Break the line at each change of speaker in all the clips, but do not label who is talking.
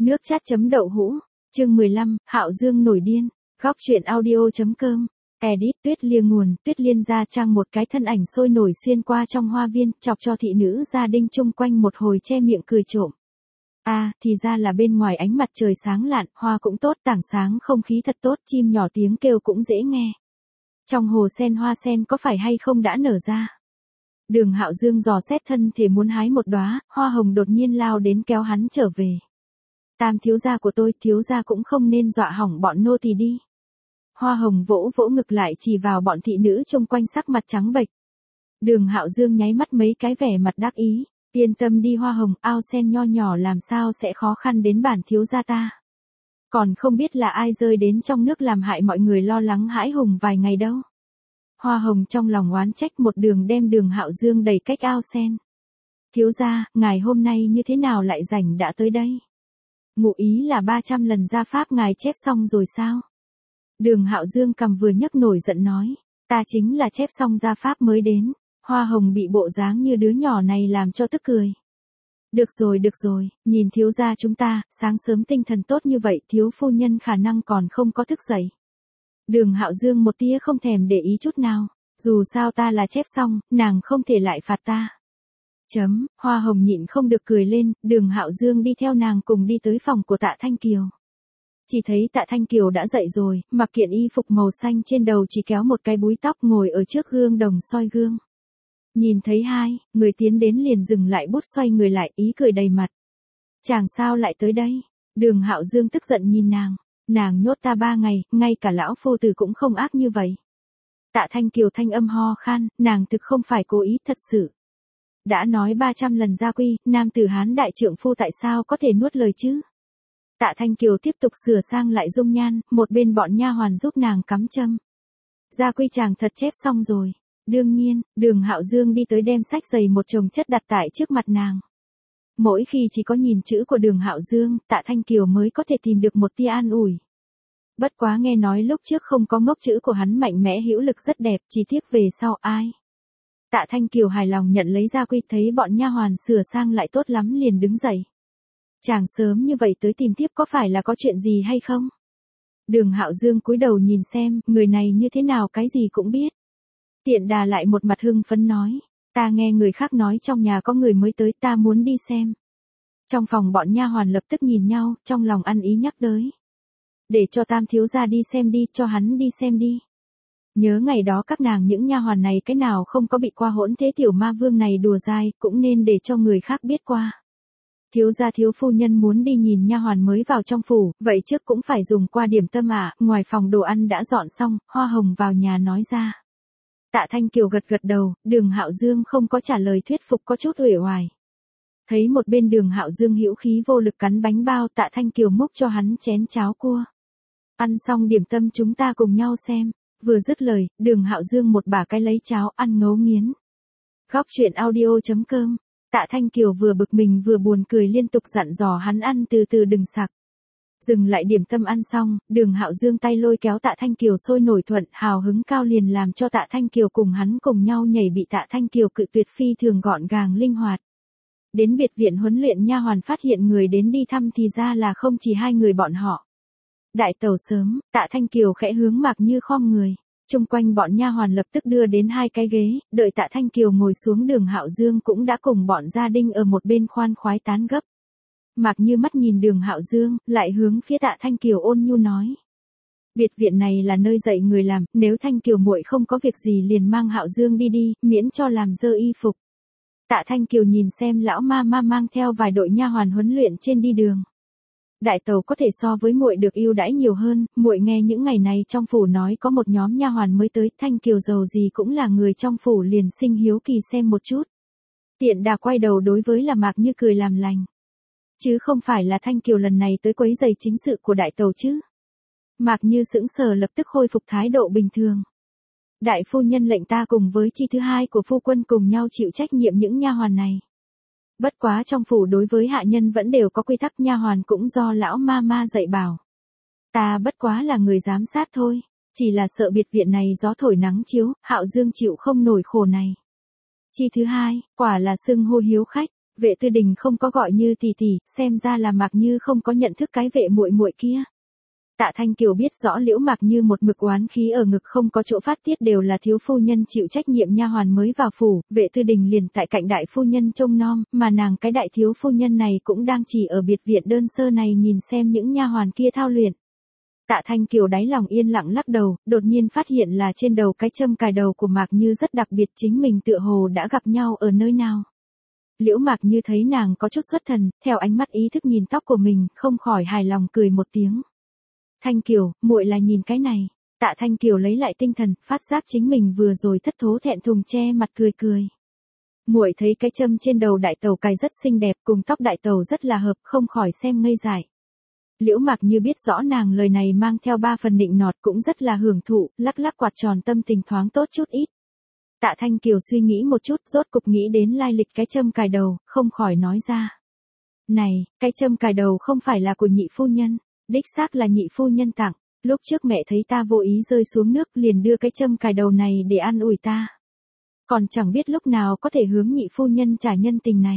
Nước chát chấm đậu hũ, chương 15, Hạo Dương nổi điên, góc truyện audio.com, edit Tuyết Lia nguồn, Tuyết Liên ra trang một cái thân ảnh sôi nổi xuyên qua trong hoa viên, chọc cho thị nữ gia đình chung quanh một hồi che miệng cười trộm. Thì ra là bên ngoài ánh mặt trời sáng lạn, hoa cũng tốt, tảng sáng không khí thật tốt, chim nhỏ tiếng kêu cũng dễ nghe. Trong hồ sen hoa sen có phải hay không đã nở ra? Đường Hạo Dương dò xét thân thể muốn hái một đóa, hoa hồng đột nhiên lao đến kéo hắn trở về. Tam thiếu gia của tôi, thiếu gia cũng không nên dọa hỏng bọn nô tỳ đi. Hoa hồng vỗ vỗ ngực lại chỉ vào bọn thị nữ chung quanh sắc mặt trắng bệch. Đường Hạo Dương nháy mắt mấy cái vẻ mặt đắc ý, yên tâm đi hoa hồng, ao sen nho nhỏ làm sao sẽ khó khăn đến bản thiếu gia ta. Còn không biết là ai rơi đến trong nước làm hại mọi người lo lắng hãi hùng vài ngày đâu. Hoa hồng trong lòng oán trách một đường đem Đường Hạo Dương đẩy cách ao sen. Thiếu gia, ngài hôm nay như thế nào lại rảnh đã tới đây? Ngụ ý là 300 lần gia pháp ngài chép xong rồi sao? Đường Hạo Dương cầm vừa nhấc nổi giận nói, ta chính là chép xong gia pháp mới đến. Hoa hồng bị bộ dáng như đứa nhỏ này làm cho tức cười. Được rồi, nhìn thiếu gia chúng ta, sáng sớm tinh thần tốt như vậy, thiếu phu nhân khả năng còn không có thức dậy. Đường Hạo Dương một tia không thèm để ý chút nào, dù sao ta là chép xong, nàng không thể lại phạt ta. Hoa hồng nhịn không được cười lên, Đường Hạo Dương đi theo nàng cùng đi tới phòng của Tạ Thanh Kiều. Chỉ thấy Tạ Thanh Kiều đã dậy rồi, mặc kiện y phục màu xanh trên đầu chỉ kéo một cái búi tóc ngồi ở trước gương đồng soi gương. Nhìn thấy hai, người tiến đến liền dừng lại bút xoay người lại, ý cười đầy mặt. Chàng sao lại tới đây? Đường Hạo Dương tức giận nhìn nàng nhốt ta 3 ngày, ngay cả lão phu tử cũng không ác như vậy. Tạ Thanh Kiều thanh âm ho khan, nàng thực không phải cố ý, thật sự. Đã nói 300 lần gia quy, nam tử Hán đại trượng phu tại sao có thể nuốt lời chứ? Tạ Thanh Kiều tiếp tục sửa sang lại dung nhan, một bên bọn nha hoàn giúp nàng cắm châm. Gia quy chàng thật chép xong rồi. Đương nhiên, Đường Hạo Dương đi tới đem sách dày một chồng chất đặt tại trước mặt nàng. Mỗi khi chỉ có nhìn chữ của Đường Hạo Dương, Tạ Thanh Kiều mới có thể tìm được một tia an ủi. Bất quá nghe nói lúc trước không có ngốc chữ của hắn mạnh mẽ hữu lực rất đẹp, chỉ tiếc về sau ai. Tạ Thanh Kiều hài lòng nhận lấy gia quy, thấy bọn nha hoàn sửa sang lại tốt lắm liền đứng dậy. Chàng sớm như vậy tới tìm tiếp có phải là có chuyện gì hay không? Đường Hạo Dương cúi đầu nhìn xem, người này như thế nào cái gì cũng biết. Tiện đà lại một mặt hưng phấn nói, ta nghe người khác nói trong nhà có người mới tới, ta muốn đi xem. Trong phòng bọn nha hoàn lập tức nhìn nhau, trong lòng ăn ý nhắc tới. Để cho Tam thiếu gia đi xem đi, cho hắn đi xem đi. Nhớ ngày đó các nàng những nha hoàn này cái nào không có bị qua hỗn thế tiểu ma vương này đùa dai, cũng nên để cho người khác biết qua. Thiếu gia thiếu phu nhân muốn đi nhìn nha hoàn mới vào trong phủ, vậy trước cũng phải dùng qua điểm tâm ngoài phòng đồ ăn đã dọn xong, Hoa hồng vào nhà nói ra. Tạ Thanh Kiều gật gật đầu, Đường Hạo Dương không có trả lời thuyết phục, có chút uể oải. Thấy một bên Đường Hạo Dương hữu khí vô lực cắn bánh bao, Tạ Thanh Kiều múc cho hắn chén cháo cua. Ăn xong điểm tâm chúng ta cùng nhau xem. Vừa dứt lời, Đường Hạo Dương một bả cái lấy cháo ăn ngấu nghiến. Góc truyện audio.com, Tạ Thanh Kiều vừa bực mình vừa buồn cười liên tục dặn dò hắn ăn từ từ đừng sặc. Dừng lại điểm tâm ăn xong, Đường Hạo Dương tay lôi kéo Tạ Thanh Kiều sôi nổi thuận, hào hứng cao liền làm cho Tạ Thanh Kiều cùng hắn cùng nhau nhảy, bị Tạ Thanh Kiều cự tuyệt phi thường gọn gàng linh hoạt. Đến biệt viện huấn luyện nha hoàn phát hiện người đến đi thăm thì ra là không chỉ hai người bọn họ. Đại tẩu sớm, Tạ Thanh Kiều khẽ hướng Mạc Như khom người. Chung quanh bọn nha hoàn lập tức đưa đến 2 cái ghế, đợi Tạ Thanh Kiều ngồi xuống, Đường Hạo Dương cũng đã cùng bọn gia đình ở một bên khoan khoái tán gấp. Mạc Như mắt nhìn Đường Hạo Dương, lại hướng phía Tạ Thanh Kiều ôn nhu nói. Biệt viện này là nơi dạy người làm, nếu Thanh Kiều muội không có việc gì liền mang Hạo Dương đi, miễn cho làm dơ y phục. Tạ Thanh Kiều nhìn xem lão ma mang theo vài đội nha hoàn huấn luyện trên đi đường. Đại tẩu có thể so với muội được ưu đãi nhiều hơn, muội nghe những ngày này trong phủ nói có một nhóm nha hoàn mới tới, Thanh Kiều giàu gì cũng là người trong phủ liền sinh hiếu kỳ xem một chút. Tiện đà quay đầu đối với là Mạc Như cười làm lành. Chứ không phải là Thanh Kiều lần này tới quấy rầy chính sự của đại tẩu chứ. Mạc Như sững sờ lập tức khôi phục thái độ bình thường. Đại phu nhân lệnh ta cùng với chi thứ hai của phu quân cùng nhau chịu trách nhiệm những nha hoàn này. Bất quá trong phủ đối với hạ nhân vẫn đều có quy tắc, nha hoàn cũng do lão ma dạy bảo. Ta bất quá là người giám sát thôi, chỉ là sợ biệt viện này gió thổi nắng chiếu, Hạo Dương chịu không nổi khổ này. Chi thứ hai, quả là xưng hô hiếu khách, Vệ Tư Đình không có gọi Như tỷ tỷ, xem ra là Mạc Như không có nhận thức cái vệ muội muội kia. Tạ Thanh Kiều biết rõ Liễu Mạc Như một mực oán khí ở ngực không có chỗ phát tiết đều là thiếu phu nhân chịu trách nhiệm nha hoàn mới vào phủ, Vệ Tư Đình liền tại cạnh đại phu nhân trông nom, mà nàng cái đại thiếu phu nhân này cũng đang chỉ ở biệt viện đơn sơ này nhìn xem những nha hoàn kia thao luyện. Tạ Thanh Kiều đáy lòng yên lặng lắc đầu, đột nhiên phát hiện là trên đầu cái châm cài đầu của Mạc Như rất đặc biệt, chính mình tựa hồ đã gặp nhau ở nơi nào. Liễu Mạc Như thấy nàng có chút xuất thần, theo ánh mắt ý thức nhìn tóc của mình, không khỏi hài lòng cười một tiếng. Thanh Kiều, muội là nhìn cái này. Tạ Thanh Kiều lấy lại tinh thần, phát giác chính mình vừa rồi thất thố thẹn thùng che mặt cười cười. Muội thấy cái châm trên đầu đại tẩu cài rất xinh đẹp, cùng tóc đại tẩu rất là hợp, không khỏi xem ngây dại. Liễu Mạc Như biết rõ nàng lời này mang theo 3 phần nịnh nọt, cũng rất là hưởng thụ, lắc lắc quạt tròn tâm tình thoáng tốt chút ít. Tạ Thanh Kiều suy nghĩ một chút, rốt cục nghĩ đến lai lịch cái châm cài đầu, không khỏi nói ra. Này, cái châm cài đầu không phải là của nhị phu nhân, đích xác là nhị phu nhân tặng, lúc trước mẹ thấy ta vô ý rơi xuống nước liền đưa cái châm cài đầu này để an ủi ta. Còn chẳng biết lúc nào có thể hướng nhị phu nhân trả nhân tình này.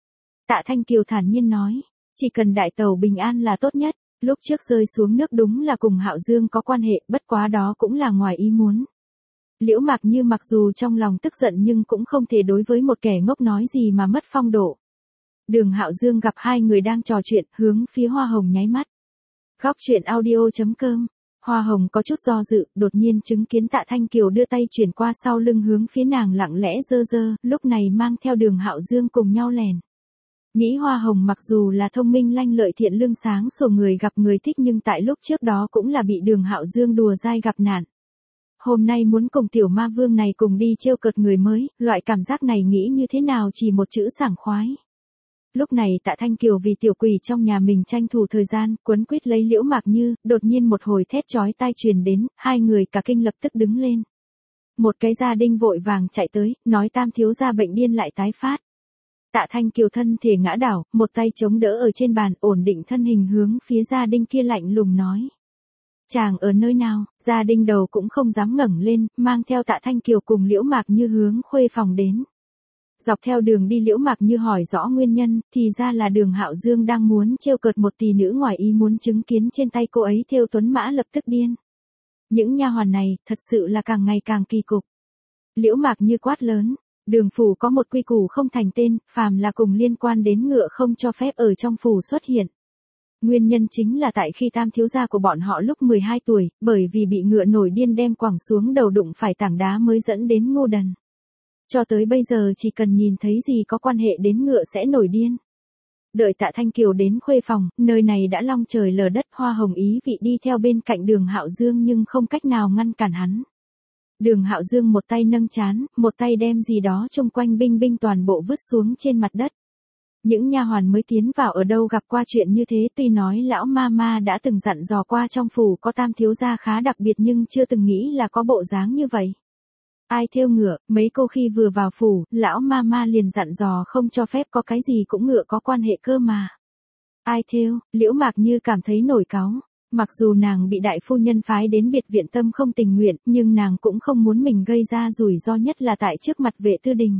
Tạ Thanh Kiều thản nhiên nói, chỉ cần đại tẩu bình an là tốt nhất, lúc trước rơi xuống nước đúng là cùng Hạo Dương có quan hệ, bất quá đó cũng là ngoài ý muốn. Liễu Mạc Như mặc dù trong lòng tức giận nhưng cũng không thể đối với một kẻ ngốc nói gì mà mất phong độ. Đường Hạo Dương gặp hai người đang trò chuyện, hướng phía Hoa Hồng nháy mắt. Góc truyện audio.com. Hoa Hồng có chút do dự, đột nhiên chứng kiến Tạ Thanh Kiều đưa tay chuyển qua sau lưng hướng phía nàng lặng lẽ dơ dơ, lúc này mang theo Đường Hạo Dương cùng nhau lèn. Nghĩ Hoa Hồng mặc dù là thông minh lanh lợi thiện lương sáng sủa người gặp người thích nhưng tại lúc trước đó cũng là bị Đường Hạo Dương đùa dai gặp nạn. Hôm nay muốn cùng tiểu ma vương này cùng đi trêu cợt người mới, loại cảm giác này nghĩ như thế nào chỉ một chữ sảng khoái. Lúc này Tạ Thanh Kiều vì tiểu quỷ trong nhà mình tranh thủ thời gian, quấn quýt lấy Liễu Mạc Như, đột nhiên một hồi thét chói tai truyền đến, hai người cả kinh lập tức đứng lên. Một cái gia đình vội vàng chạy tới, nói Tam thiếu gia bệnh điên lại tái phát. Tạ Thanh Kiều thân thể ngã đảo, một tay chống đỡ ở trên bàn, ổn định thân hình hướng phía gia đình kia lạnh lùng nói. Chàng ở nơi nào? Gia đình đầu cũng không dám ngẩng lên, mang theo Tạ Thanh Kiều cùng Liễu Mạc Như hướng khuê phòng đến. Dọc theo đường đi Liễu Mạc Như hỏi rõ nguyên nhân, thì ra là Đường Hạo Dương đang muốn trêu cợt một tỷ nữ ngoài ý muốn chứng kiến trên tay cô ấy thêu tuấn mã lập tức điên. Những nha hoàn này, thật sự là càng ngày càng kỳ cục. Liễu Mạc Như quát lớn, Đường phủ có một quy củ không thành tên, phàm là cùng liên quan đến ngựa không cho phép ở trong phủ xuất hiện. Nguyên nhân chính là tại khi Tam thiếu gia của bọn họ lúc 12 tuổi, bởi vì bị ngựa nổi điên đem quẳng xuống đầu đụng phải tảng đá mới dẫn đến ngu đần. Cho tới bây giờ chỉ cần nhìn thấy gì có quan hệ đến ngựa sẽ nổi điên. Đợi Tạ Thanh Kiều đến khuê phòng, nơi này đã long trời lở đất, Hoa Hồng ý vị đi theo bên cạnh Đường Hạo Dương nhưng không cách nào ngăn cản hắn. Đường Hạo Dương một tay nâng trán, một tay đem gì đó chung quanh binh binh toàn bộ vứt xuống trên mặt đất. Những nha hoàn mới tiến vào ở đâu gặp qua chuyện như thế, tuy nói lão ma đã từng dặn dò qua trong phủ có Tam thiếu gia khá đặc biệt nhưng chưa từng nghĩ là có bộ dáng như vậy. Ai thêu ngựa, mấy cô khi vừa vào phủ, lão ma liền dặn dò không cho phép có cái gì cũng ngựa có quan hệ cơ mà. Ai thêu? Liễu Mạc Như cảm thấy nổi cáu. Mặc dù nàng bị đại phu nhân phái đến biệt viện tâm không tình nguyện, nhưng nàng cũng không muốn mình gây ra rủi ro, nhất là tại trước mặt Vệ Tư Đình.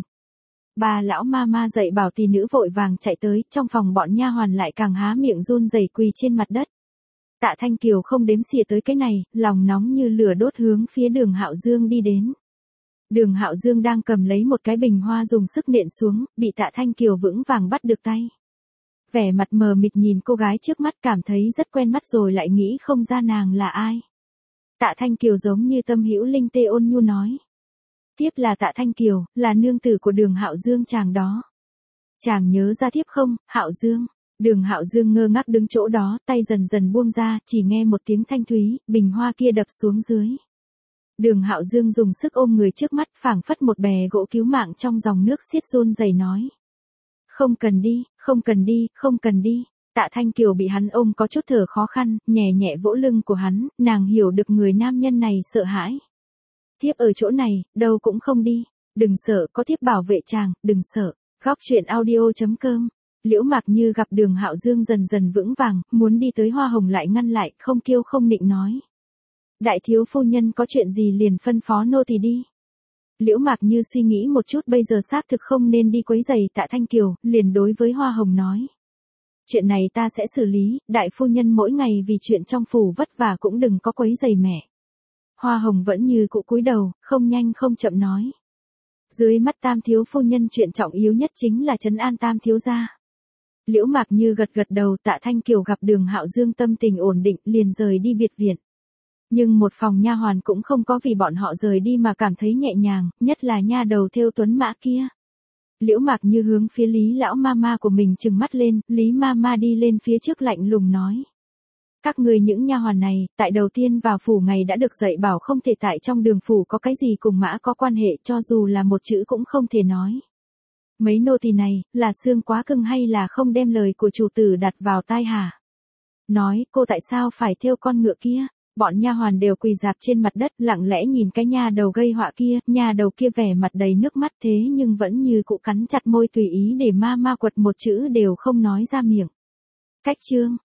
Bà lão ma dạy bảo tỷ nữ vội vàng chạy tới, trong phòng bọn nha hoàn lại càng há miệng run rẩy quỳ trên mặt đất. Tạ Thanh Kiều không đếm xỉa tới cái này, lòng nóng như lửa đốt hướng phía Đường Hạo Dương đi đến. Đường Hạo Dương đang cầm lấy một cái bình hoa dùng sức nện xuống, bị Tạ Thanh Kiều vững vàng bắt được tay. Vẻ mặt mờ mịt nhìn cô gái trước mắt, cảm thấy rất quen mắt rồi lại nghĩ không ra nàng là ai. Tạ Thanh Kiều giống như tâm hữu linh tê ôn nhu nói. Tiếp là Tạ Thanh Kiều, là nương tử của Đường Hạo Dương chàng đó. Chàng nhớ ra tiếp không, Hạo Dương? Đường Hạo Dương ngơ ngác đứng chỗ đó, tay dần dần buông ra, chỉ nghe một tiếng thanh thúy, bình hoa kia đập xuống dưới. Đường Hạo Dương dùng sức ôm người trước mắt, phảng phất một bè gỗ cứu mạng trong dòng nước xiết run rẩy nói. Không cần đi, không cần đi, không cần đi. Tạ Thanh Kiều bị hắn ôm có chút thở khó khăn, nhẹ nhẹ vỗ lưng của hắn, nàng hiểu được người nam nhân này sợ hãi. Tiếp ở chỗ này, đâu cũng không đi. Đừng sợ, có tiếp bảo vệ chàng, đừng sợ. Góc truyện audio.com. Liễu Mạc Như gặp Đường Hạo Dương dần dần vững vàng, muốn đi tới Hoa Hồng lại ngăn lại, không kiêu không nịnh nói. Đại thiếu phu nhân có chuyện gì liền phân phó nô tỳ đi. Liễu Mạc Như suy nghĩ một chút bây giờ xác thực không nên đi quấy giày Tạ Thanh Kiều, liền đối với Hoa Hồng nói. Chuyện này ta sẽ xử lý, đại phu nhân mỗi ngày vì chuyện trong phủ vất vả cũng đừng có quấy giày mẹ. Hoa Hồng vẫn như cũ cúi đầu, không nhanh không chậm nói. Dưới mắt Tam thiếu phu nhân chuyện trọng yếu nhất chính là trấn an Tam thiếu gia. Liễu Mạc Như gật gật đầu. Tạ Thanh Kiều gặp Đường Hạo Dương tâm tình ổn định liền rời đi biệt viện. Nhưng một phòng nha hoàn cũng không có vì bọn họ rời đi mà cảm thấy nhẹ nhàng, nhất là nha đầu thêu tuấn mã kia. Liễu Mạc Như hướng phía Lý lão mama của mình trừng mắt lên, Lý mama đi lên phía trước lạnh lùng nói. Các người những nha hoàn này, tại đầu tiên vào phủ ngày đã được dạy bảo không thể tại trong đường phủ có cái gì cùng mã có quan hệ, cho dù là một chữ cũng không thể nói. Mấy nô tỳ này, là xương quá cưng hay là không đem lời của chủ tử đặt vào tai hả? Nói, cô tại sao phải thêu con ngựa kia? Bọn nha hoàn đều quỳ rạp trên mặt đất, lặng lẽ nhìn cái nha đầu gây họa kia, nha đầu kia vẻ mặt đầy nước mắt thế nhưng vẫn như cũ cắn chặt môi tùy ý để ma quật một chữ đều không nói ra miệng. Cách chương